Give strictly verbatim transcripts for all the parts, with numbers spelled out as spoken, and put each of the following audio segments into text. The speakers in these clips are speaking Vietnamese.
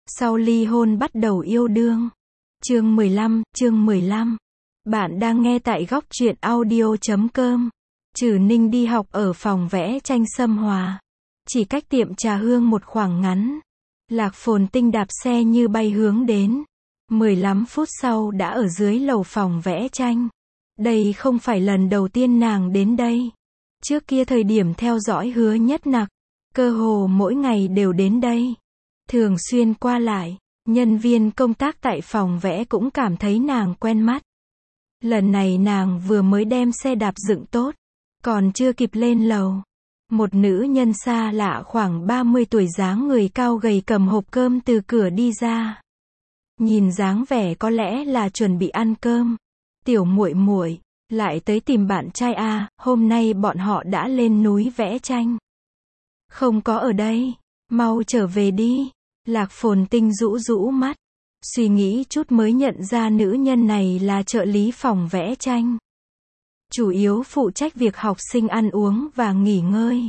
Sau ly hôn bắt đầu yêu đương. Chương mười lăm, chương mười lăm. Bạn đang nghe tại góc truyện audio chấm com. Trừ Ninh đi học ở phòng vẽ tranh Sâm Hòa. Chỉ cách tiệm trà hương một khoảng ngắn. Lạc Phồn Tinh đạp xe như bay hướng đến. mười lăm phút sau đã ở dưới lầu phòng vẽ tranh. Đây không phải lần đầu tiên nàng đến đây. Trước kia thời điểm theo dõi Hứa Nhất Nặc, cơ hồ mỗi ngày đều đến đây. Thường xuyên qua lại, nhân viên công tác tại phòng vẽ cũng cảm thấy nàng quen mắt. Lần này nàng vừa mới đem xe đạp dựng tốt, còn chưa kịp lên lầu. Một nữ nhân xa lạ khoảng ba mươi tuổi dáng người cao gầy cầm hộp cơm từ cửa đi ra. Nhìn dáng vẻ có lẽ là chuẩn bị ăn cơm. Tiểu muội muội, lại tới tìm bạn trai à, hôm nay bọn họ đã lên núi vẽ tranh. Không có ở đây, mau trở về đi. Lạc Phồn Tinh rũ rũ mắt, suy nghĩ chút mới nhận ra nữ nhân này là trợ lý phòng vẽ tranh. Chủ yếu phụ trách việc học sinh ăn uống và nghỉ ngơi.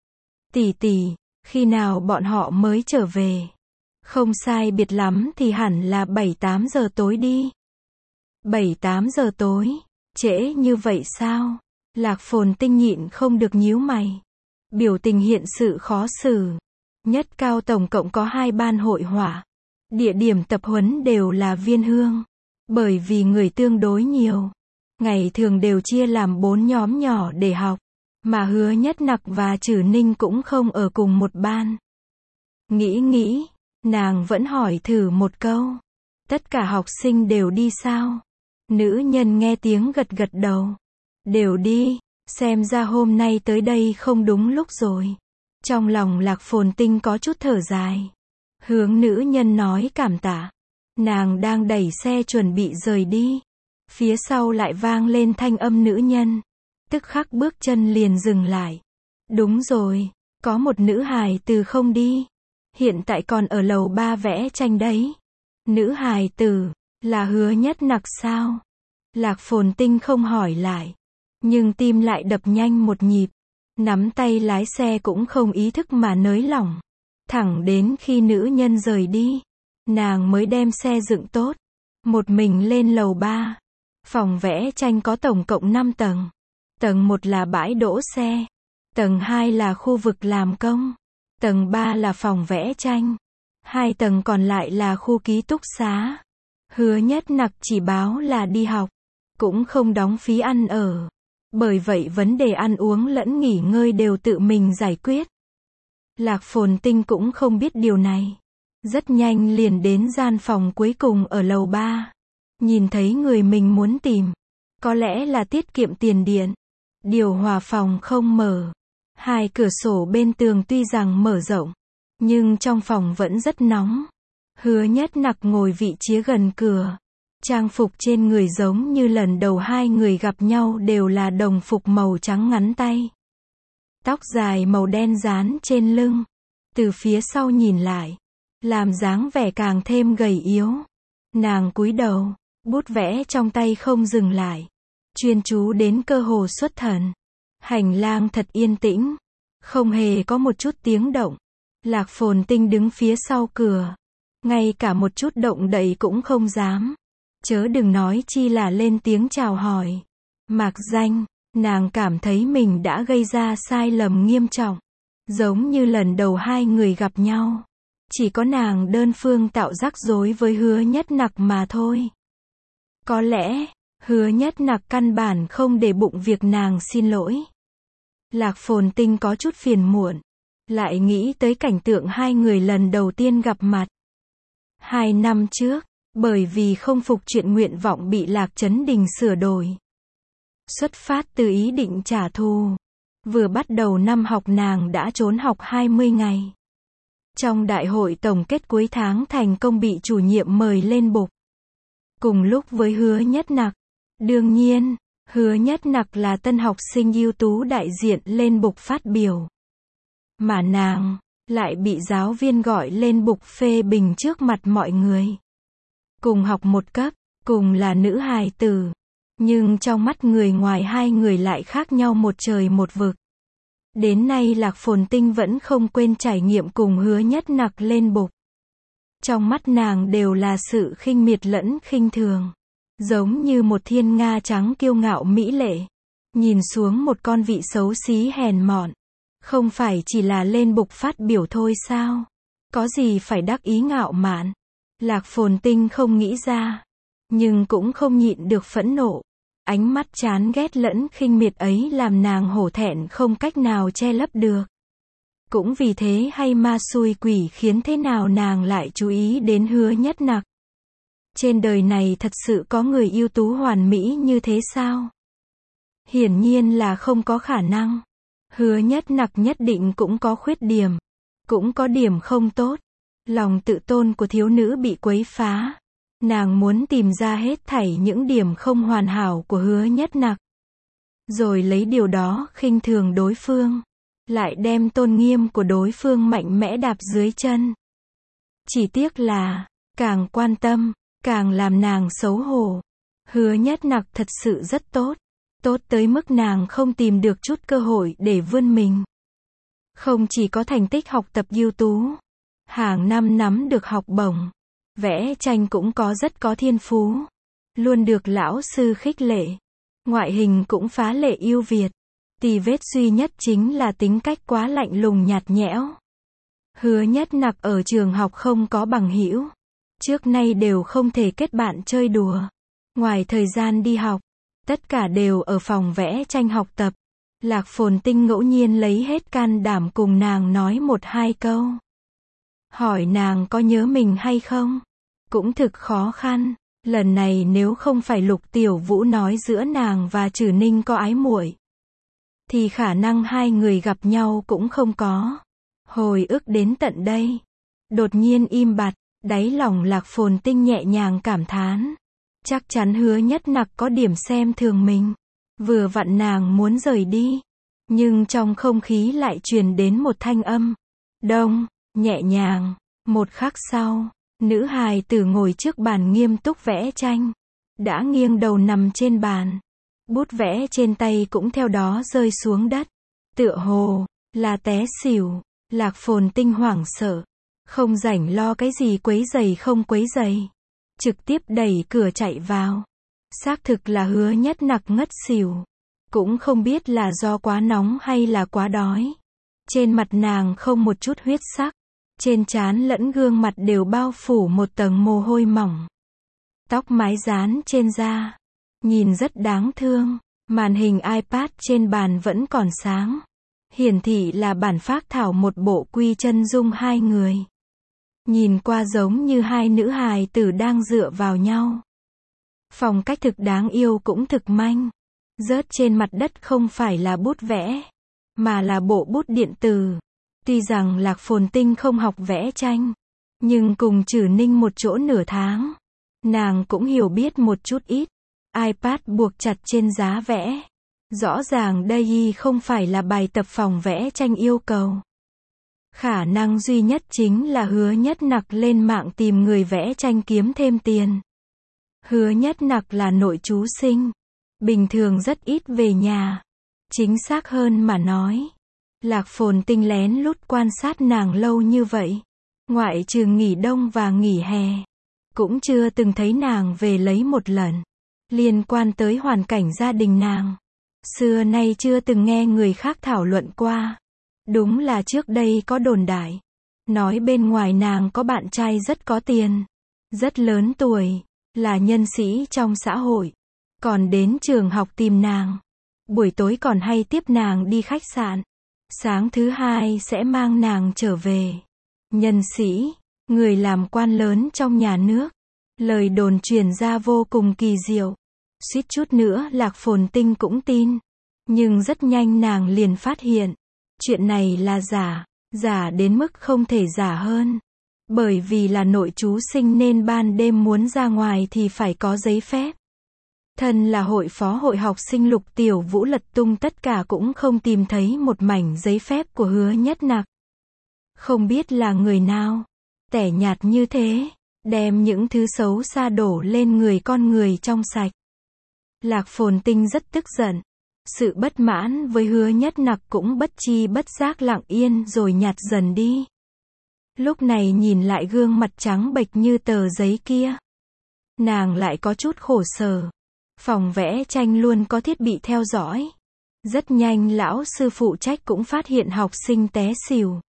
Tỷ tỷ, khi nào bọn họ mới trở về? Không sai biệt lắm thì hẳn là bảy tám giờ tối đi. bảy tám giờ tối, trễ như vậy sao? Lạc Phồn Tinh nhịn không được nhíu mày. Biểu tình hiện sự khó xử. Nhất cao tổng cộng có hai ban hội họa. Địa điểm tập huấn đều là Viên Hương. Bởi vì người tương đối nhiều, ngày thường đều chia làm bốn nhóm nhỏ để học. Mà Hứa Nhất Nặc và Trừ Ninh cũng không ở cùng một ban. Nghĩ nghĩ, nàng vẫn hỏi thử một câu. Tất cả học sinh đều đi sao? Nữ nhân nghe tiếng gật gật đầu. Đều đi, xem ra hôm nay tới đây không đúng lúc rồi. Trong lòng Lạc Phồn Tinh có chút thở dài. Hướng nữ nhân nói cảm tạ. Nàng đang đẩy xe chuẩn bị rời đi. Phía sau lại vang lên thanh âm nữ nhân. Tức khắc bước chân liền dừng lại. Đúng rồi, có một nữ hài tử không đi. Hiện tại còn ở lầu ba vẽ tranh đấy. Nữ hài tử, là Hứa Nhất Nặc sao? Lạc Phồn Tinh không hỏi lại. Nhưng tim lại đập nhanh một nhịp. Nắm tay lái xe cũng không ý thức mà nới lỏng. Thẳng đến khi nữ nhân rời đi, nàng mới đem xe dựng tốt. Một mình lên lầu ba. Phòng vẽ tranh có tổng cộng năm tầng. Tầng một là bãi đỗ xe. Tầng hai là khu vực làm công. Tầng ba là phòng vẽ tranh. Hai tầng còn lại là khu ký túc xá. Hứa Nhất Nặc chỉ báo là đi học, cũng không đóng phí ăn ở. Bởi vậy vấn đề ăn uống lẫn nghỉ ngơi đều tự mình giải quyết. Lạc Phồn Tinh cũng không biết điều này. Rất nhanh liền đến gian phòng cuối cùng ở lầu ba. Nhìn thấy người mình muốn tìm. Có lẽ là tiết kiệm tiền điện. Điều hòa phòng không mở. Hai cửa sổ bên tường tuy rằng mở rộng, nhưng trong phòng vẫn rất nóng. Hứa Nhất Nặc ngồi vị trí gần cửa. Trang phục trên người giống như lần đầu hai người gặp nhau đều là đồng phục màu trắng ngắn tay. Tóc dài màu đen dán trên lưng. Từ phía sau nhìn lại, làm dáng vẻ càng thêm gầy yếu. Nàng cúi đầu, bút vẽ trong tay không dừng lại. Chuyên chú đến cơ hồ xuất thần. Hành lang thật yên tĩnh. Không hề có một chút tiếng động. Lạc Phồn Tinh đứng phía sau cửa. Ngay cả một chút động đậy cũng không dám. Chớ đừng nói chi là lên tiếng chào hỏi. Mạc danh, nàng cảm thấy mình đã gây ra sai lầm nghiêm trọng. Giống như lần đầu hai người gặp nhau. Chỉ có nàng đơn phương tạo rắc rối với Hứa Nhất Nặc mà thôi. Có lẽ, Hứa Nhất Nặc căn bản không để bụng việc nàng xin lỗi. Lạc Phồn Tinh có chút phiền muộn. Lại nghĩ tới cảnh tượng hai người lần đầu tiên gặp mặt. Hai năm trước, bởi vì không phục chuyện nguyện vọng bị Lạc Chấn Đình sửa đổi. Xuất phát từ ý định trả thù. Vừa bắt đầu năm học nàng đã trốn học hai mươi ngày. Trong đại hội tổng kết cuối tháng thành công bị chủ nhiệm mời lên bục. Cùng lúc với Hứa Nhất Nặc. Đương nhiên, Hứa Nhất Nặc là tân học sinh ưu tú đại diện lên bục phát biểu. Mà nàng, lại bị giáo viên gọi lên bục phê bình trước mặt mọi người. Cùng học một cấp, cùng là nữ hài tử. Nhưng trong mắt người ngoài hai người lại khác nhau một trời một vực. Đến nay Lạc Phồn Tinh vẫn không quên trải nghiệm cùng Hứa Nhất Nặc lên bục. Trong mắt nàng đều là sự khinh miệt lẫn khinh thường. Giống như một thiên nga trắng kiêu ngạo mỹ lệ. Nhìn xuống một con vị xấu xí hèn mọn. Không phải chỉ là lên bục phát biểu thôi sao? Có gì phải đắc ý ngạo mạn? Lạc Phồn Tinh không nghĩ ra. Nhưng cũng không nhịn được phẫn nộ. Ánh mắt chán ghét lẫn khinh miệt ấy làm nàng hổ thẹn không cách nào che lấp được. Cũng vì thế hay ma xui quỷ khiến thế nào nàng lại chú ý đến Hứa Nhất Nặc. Trên đời này thật sự có người ưu tú hoàn mỹ như thế sao? Hiển nhiên là không có khả năng. Hứa Nhất Nặc nhất định cũng có khuyết điểm. Cũng có điểm không tốt. Lòng tự tôn của thiếu nữ bị quấy phá. Nàng muốn tìm ra hết thảy những điểm không hoàn hảo của Hứa Nhất Nặc. Rồi lấy điều đó khinh thường đối phương. Lại đem tôn nghiêm của đối phương mạnh mẽ đạp dưới chân. Chỉ tiếc là, càng quan tâm, càng làm nàng xấu hổ. Hứa Nhất Nặc thật sự rất tốt. Tốt tới mức nàng không tìm được chút cơ hội để vươn mình. Không chỉ có thành tích học tập ưu tú. Hàng năm nắm được học bổng. Vẽ tranh cũng có rất có thiên phú. Luôn được lão sư khích lệ. Ngoại hình cũng phá lệ ưu việt. Tì vết duy nhất chính là tính cách quá lạnh lùng nhạt nhẽo. Hứa Nhất Nặc ở trường học không có bằng hữu. Trước nay đều không thể kết bạn chơi đùa. Ngoài thời gian đi học, tất cả đều ở phòng vẽ tranh học tập. Lạc Phồn Tinh ngẫu nhiên lấy hết can đảm cùng nàng nói một hai câu. Hỏi nàng có nhớ mình hay không? Cũng thực khó khăn. Lần này nếu không phải Lục Tiểu Vũ nói giữa nàng và Trử Ninh có ái muội, thì khả năng hai người gặp nhau cũng không có. Hồi ức đến tận đây. Đột nhiên im bặt, đáy lòng Lạc Phồn Tinh nhẹ nhàng cảm thán. Chắc chắn Hứa Nhất Nặc có điểm xem thường mình. Vừa vặn nàng muốn rời đi. Nhưng trong không khí lại truyền đến một thanh âm. Đông, nhẹ nhàng. Một khắc sau, nữ hài tử ngồi trước bàn nghiêm túc vẽ tranh. Đã nghiêng đầu nằm trên bàn. Bút vẽ trên tay cũng theo đó rơi xuống đất. Tựa hồ là té xỉu. Lạc Phồn Tinh hoảng sợ. Không rảnh lo cái gì quấy giày không quấy giày. Trực tiếp đẩy cửa chạy vào. Xác thực là Hứa Nhất Nặc ngất xỉu. Cũng không biết là do quá nóng hay là quá đói. Trên mặt nàng không một chút huyết sắc. Trên trán lẫn gương mặt đều bao phủ một tầng mồ hôi mỏng. Tóc mái dán trên da. Nhìn rất đáng thương. Màn hình iPad trên bàn vẫn còn sáng. Hiển thị là bản phác thảo một bộ quy chân dung hai người. Nhìn qua giống như hai nữ hài tử đang dựa vào nhau. Phong cách thực đáng yêu cũng thực manh. Rớt trên mặt đất không phải là bút vẽ, mà là bộ bút điện tử. Tuy rằng Lạc Phồn Tinh không học vẽ tranh, nhưng cùng Trử Ninh một chỗ nửa tháng, nàng cũng hiểu biết một chút ít. iPad buộc chặt trên giá vẽ. Rõ ràng đây không phải là bài tập phòng vẽ tranh yêu cầu. Khả năng duy nhất chính là Hứa Nhất Nặc lên mạng tìm người vẽ tranh kiếm thêm tiền. Hứa Nhất Nặc là nội trú sinh. Bình thường rất ít về nhà. Chính xác hơn mà nói, Lạc Phồn Tinh lén lút quan sát nàng lâu như vậy. Ngoại trừ nghỉ đông và nghỉ hè, cũng chưa từng thấy nàng về lấy một lần. Liên quan tới hoàn cảnh gia đình nàng, xưa nay chưa từng nghe người khác thảo luận qua. Đúng là trước đây có đồn đại, nói bên ngoài nàng có bạn trai rất có tiền, rất lớn tuổi, là nhân sĩ trong xã hội. Còn đến trường học tìm nàng. Buổi tối còn hay tiếp nàng đi khách sạn. Sáng thứ hai sẽ mang nàng trở về. Nhân sĩ, người làm quan lớn trong nhà nước. Lời đồn truyền ra vô cùng kỳ diệu. Suýt chút nữa Lạc Phồn Tinh cũng tin. Nhưng rất nhanh nàng liền phát hiện. Chuyện này là giả. Giả đến mức không thể giả hơn. Bởi vì là nội trú sinh nên ban đêm muốn ra ngoài thì phải có giấy phép. Thân là hội phó hội học sinh Lục Tiểu Vũ lật tung tất cả cũng không tìm thấy một mảnh giấy phép của Hứa Nhất Nặc. Không biết là người nào, tẻ nhạt như thế, đem những thứ xấu xa đổ lên người con người trong sạch. Lạc Phồn Tinh rất tức giận. Sự bất mãn với Hứa Nhất Nặc cũng bất chi bất giác lặng yên rồi nhạt dần đi. Lúc này nhìn lại gương mặt trắng bệch như tờ giấy kia, nàng lại có chút khổ sở. Phòng vẽ tranh luôn có thiết bị theo dõi. Rất nhanh lão sư phụ trách cũng phát hiện học sinh té xỉu.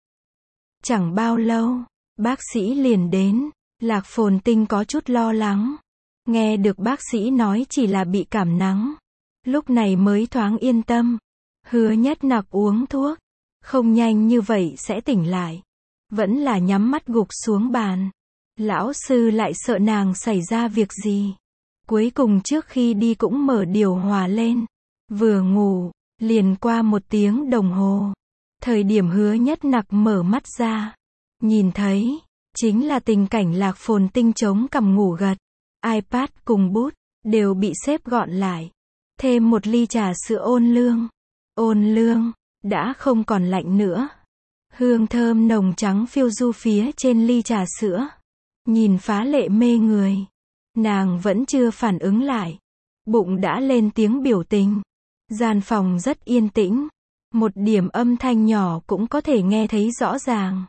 Chẳng bao lâu, bác sĩ liền đến. Lạc Phồn Tinh có chút lo lắng. Nghe được bác sĩ nói chỉ là bị cảm nắng. Lúc này mới thoáng yên tâm. Hứa Nhất Nặc uống thuốc. Không nhanh như vậy sẽ tỉnh lại. Vẫn là nhắm mắt gục xuống bàn. Lão sư lại sợ nàng xảy ra việc gì. Cuối cùng trước khi đi cũng mở điều hòa lên. Vừa ngủ, liền qua một tiếng đồng hồ. Thời điểm Hứa Nhất Nặc mở mắt ra. Nhìn thấy, chính là tình cảnh Lạc Phồn Tinh chống cằm ngủ gật. iPad cùng bút, đều bị xếp gọn lại. Thêm một ly trà sữa ôn lương. Ôn lương, đã không còn lạnh nữa. Hương thơm nồng trắng phiêu du phía trên ly trà sữa. Nhìn phá lệ mê người. Nàng vẫn chưa phản ứng lại. Bụng đã lên tiếng biểu tình. Gian phòng rất yên tĩnh. Một điểm âm thanh nhỏ cũng có thể nghe thấy rõ ràng.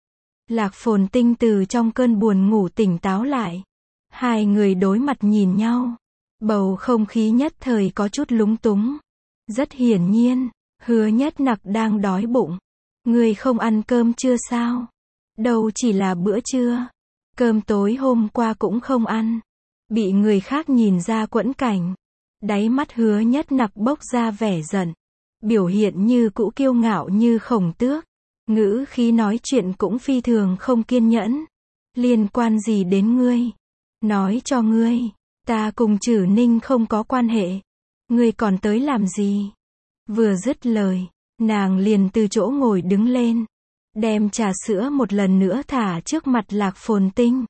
Lạc Phồn Tinh từ trong cơn buồn ngủ tỉnh táo lại. Hai người đối mặt nhìn nhau. Bầu không khí nhất thời có chút lúng túng. Rất hiển nhiên, Hứa Nhất Nặc đang đói bụng. Người không ăn cơm trưa sao? Đâu chỉ là bữa trưa. Cơm tối hôm qua cũng không ăn. Bị người khác nhìn ra quẫn cảnh. Đáy mắt Hứa Nhất Nặc bốc ra vẻ giận. Biểu hiện như cũ kiêu ngạo như khổng tước. Ngữ khí nói chuyện cũng phi thường không kiên nhẫn. Liên quan gì đến ngươi? Nói cho ngươi, ta cùng Trử Ninh không có quan hệ. Ngươi còn tới làm gì? Vừa dứt lời, nàng liền từ chỗ ngồi đứng lên. Đem trà sữa một lần nữa thả trước mặt Lạc Phồn Tinh.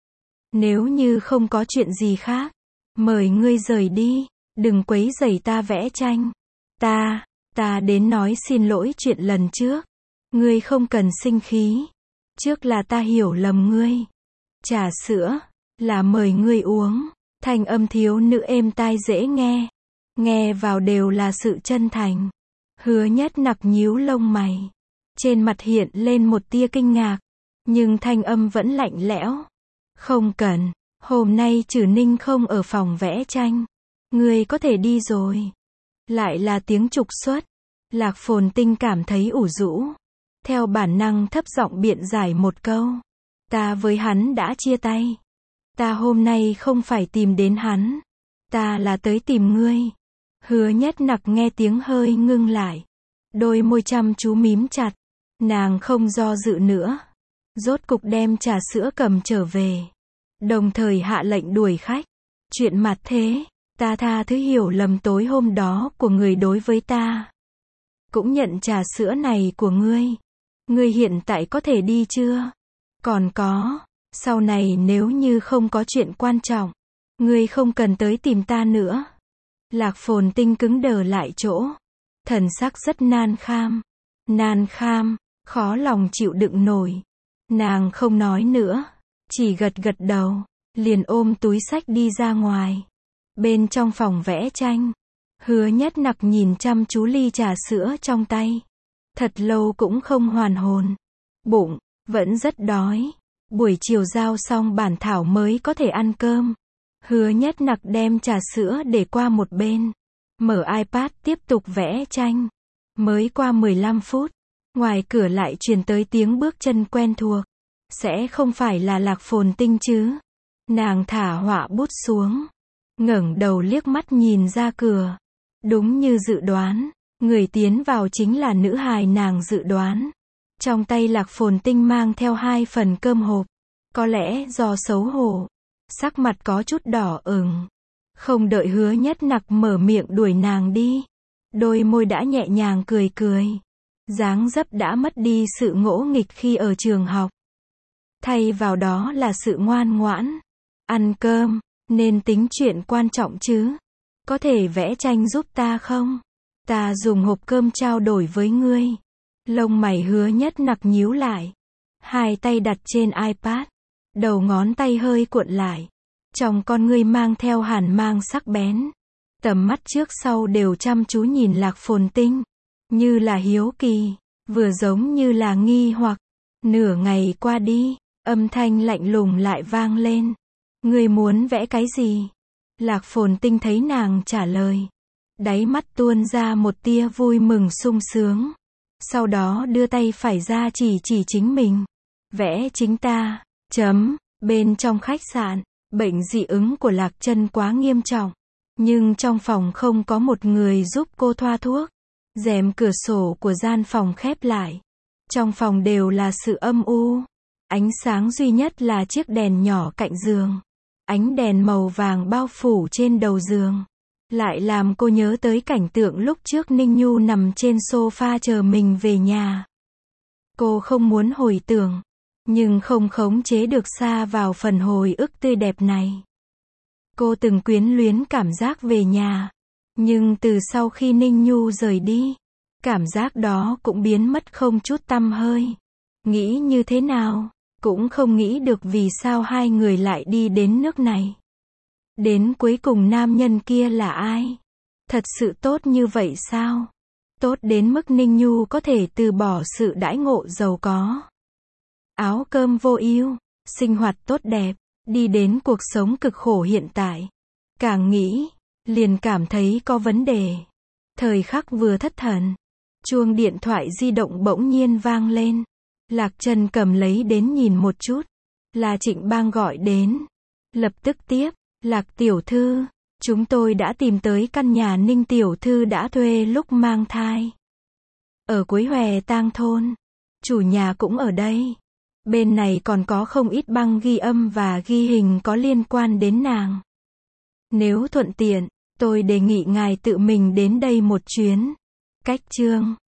Nếu như không có chuyện gì khác, mời ngươi rời đi. Đừng quấy rầy ta vẽ tranh. Ta, ta đến nói xin lỗi chuyện lần trước. Ngươi không cần sinh khí. Trước là ta hiểu lầm ngươi. Trà sữa, là mời ngươi uống. Thanh âm thiếu nữ êm tai dễ nghe. Nghe vào đều là sự chân thành. Hứa Nhất Nặc nhíu lông mày. Trên mặt hiện lên một tia kinh ngạc. Nhưng thanh âm vẫn lạnh lẽo. Không cần, hôm nay Trử Ninh không ở phòng vẽ tranh. Ngươi có thể đi rồi. Lại là tiếng trục xuất. Lạc Phồn Tinh cảm thấy ủ rũ. Theo bản năng thấp giọng biện giải một câu. Ta với hắn đã chia tay. Ta hôm nay không phải tìm đến hắn. Ta là tới tìm ngươi. Hứa Nhất Nặc nghe tiếng hơi ngưng lại. Đôi môi chăm chú mím chặt. Nàng không do dự nữa. Rốt cục đem trà sữa cầm trở về. Đồng thời hạ lệnh đuổi khách. Chuyện mặt thế. Ta tha thứ hiểu lầm tối hôm đó của người đối với ta. Cũng nhận trà sữa này của ngươi. Ngươi hiện tại có thể đi chưa? Còn có, sau này nếu như không có chuyện quan trọng, ngươi không cần tới tìm ta nữa. Lạc Phồn Tinh cứng đờ lại chỗ. Thần sắc rất nan kham. Nan kham, khó lòng chịu đựng nổi. Nàng không nói nữa. Chỉ gật gật đầu. Liền ôm túi xách đi ra ngoài. Bên trong phòng vẽ tranh. Hứa Nhất Nặc nhìn chăm chú ly trà sữa trong tay. Thật lâu cũng không hoàn hồn. Bụng, vẫn rất đói. Buổi chiều giao xong bản thảo mới có thể ăn cơm. Hứa Nhất Nặc đem trà sữa để qua một bên. Mở iPad tiếp tục vẽ tranh. Mới qua mười lăm phút. Ngoài cửa lại truyền tới tiếng bước chân quen thuộc. Sẽ không phải là Lạc Phồn Tinh chứ? Nàng thả họa bút xuống. Ngẩng đầu liếc mắt nhìn ra cửa. Đúng như dự đoán. Người tiến vào chính là nữ hài nàng dự đoán. Trong tay Lạc Phồn Tinh mang theo hai phần cơm hộp. Có lẽ do xấu hổ. Sắc mặt có chút đỏ ửng. Không đợi Hứa Nhất Nặc mở miệng đuổi nàng đi. Đôi môi đã nhẹ nhàng cười cười. Dáng dấp đã mất đi sự ngỗ nghịch khi ở trường học. Thay vào đó là sự ngoan ngoãn. Ăn cơm, nên tính chuyện quan trọng chứ. Có thể vẽ tranh giúp ta không? Ta dùng hộp cơm trao đổi với ngươi. Lông mày Hứa Nhất Nặc nhíu lại. Hai tay đặt trên iPad. Đầu ngón tay hơi cuộn lại. Trong con ngươi mang theo hàn mang sắc bén. Tầm mắt trước sau đều chăm chú nhìn Lạc Phồn Tinh. Như là hiếu kỳ. Vừa giống như là nghi hoặc. Nửa ngày qua đi, âm thanh lạnh lùng lại vang lên. Ngươi muốn vẽ cái gì? Lạc Phồn Tinh thấy nàng trả lời. Đáy mắt tuôn ra một tia vui mừng sung sướng. Sau đó đưa tay phải ra chỉ chỉ chính mình. Vẽ chính ta. Chấm. Bên trong khách sạn, bệnh dị ứng của Lạc Chân quá nghiêm trọng. Nhưng trong phòng không có một người giúp cô thoa thuốc. Rèm cửa sổ của gian phòng khép lại. Trong phòng đều là sự âm u. Ánh sáng duy nhất là chiếc đèn nhỏ cạnh giường. Ánh đèn màu vàng bao phủ trên đầu giường. Lại làm cô nhớ tới cảnh tượng lúc trước Ninh Nhu nằm trên sofa chờ mình về nhà. Cô không muốn hồi tưởng, nhưng không khống chế được sa vào phần hồi ức tươi đẹp này. Cô từng quyến luyến cảm giác về nhà. Nhưng từ sau khi Ninh Nhu rời đi, cảm giác đó cũng biến mất không chút tăm hơi. Nghĩ như thế nào, cũng không nghĩ được vì sao hai người lại đi đến nước này. Đến cuối cùng nam nhân kia là ai? Thật sự tốt như vậy sao? Tốt đến mức Ninh Nhu có thể từ bỏ sự đãi ngộ giàu có. Áo cơm vô ưu, sinh hoạt tốt đẹp, đi đến cuộc sống cực khổ hiện tại. Càng nghĩ, liền cảm thấy có vấn đề. Thời khắc vừa thất thần, chuông điện thoại di động bỗng nhiên vang lên. Lạc Trần cầm lấy đến nhìn một chút. Là Trịnh Bang gọi đến. Lập tức tiếp. Lạc tiểu thư, chúng tôi đã tìm tới căn nhà Ninh tiểu thư đã thuê lúc mang thai. Ở cuối Hòe Tang thôn. Chủ nhà cũng ở đây. Bên này còn có không ít băng ghi âm và ghi hình có liên quan đến nàng. Nếu thuận tiện, tôi đề nghị ngài tự mình đến đây một chuyến. Cách chương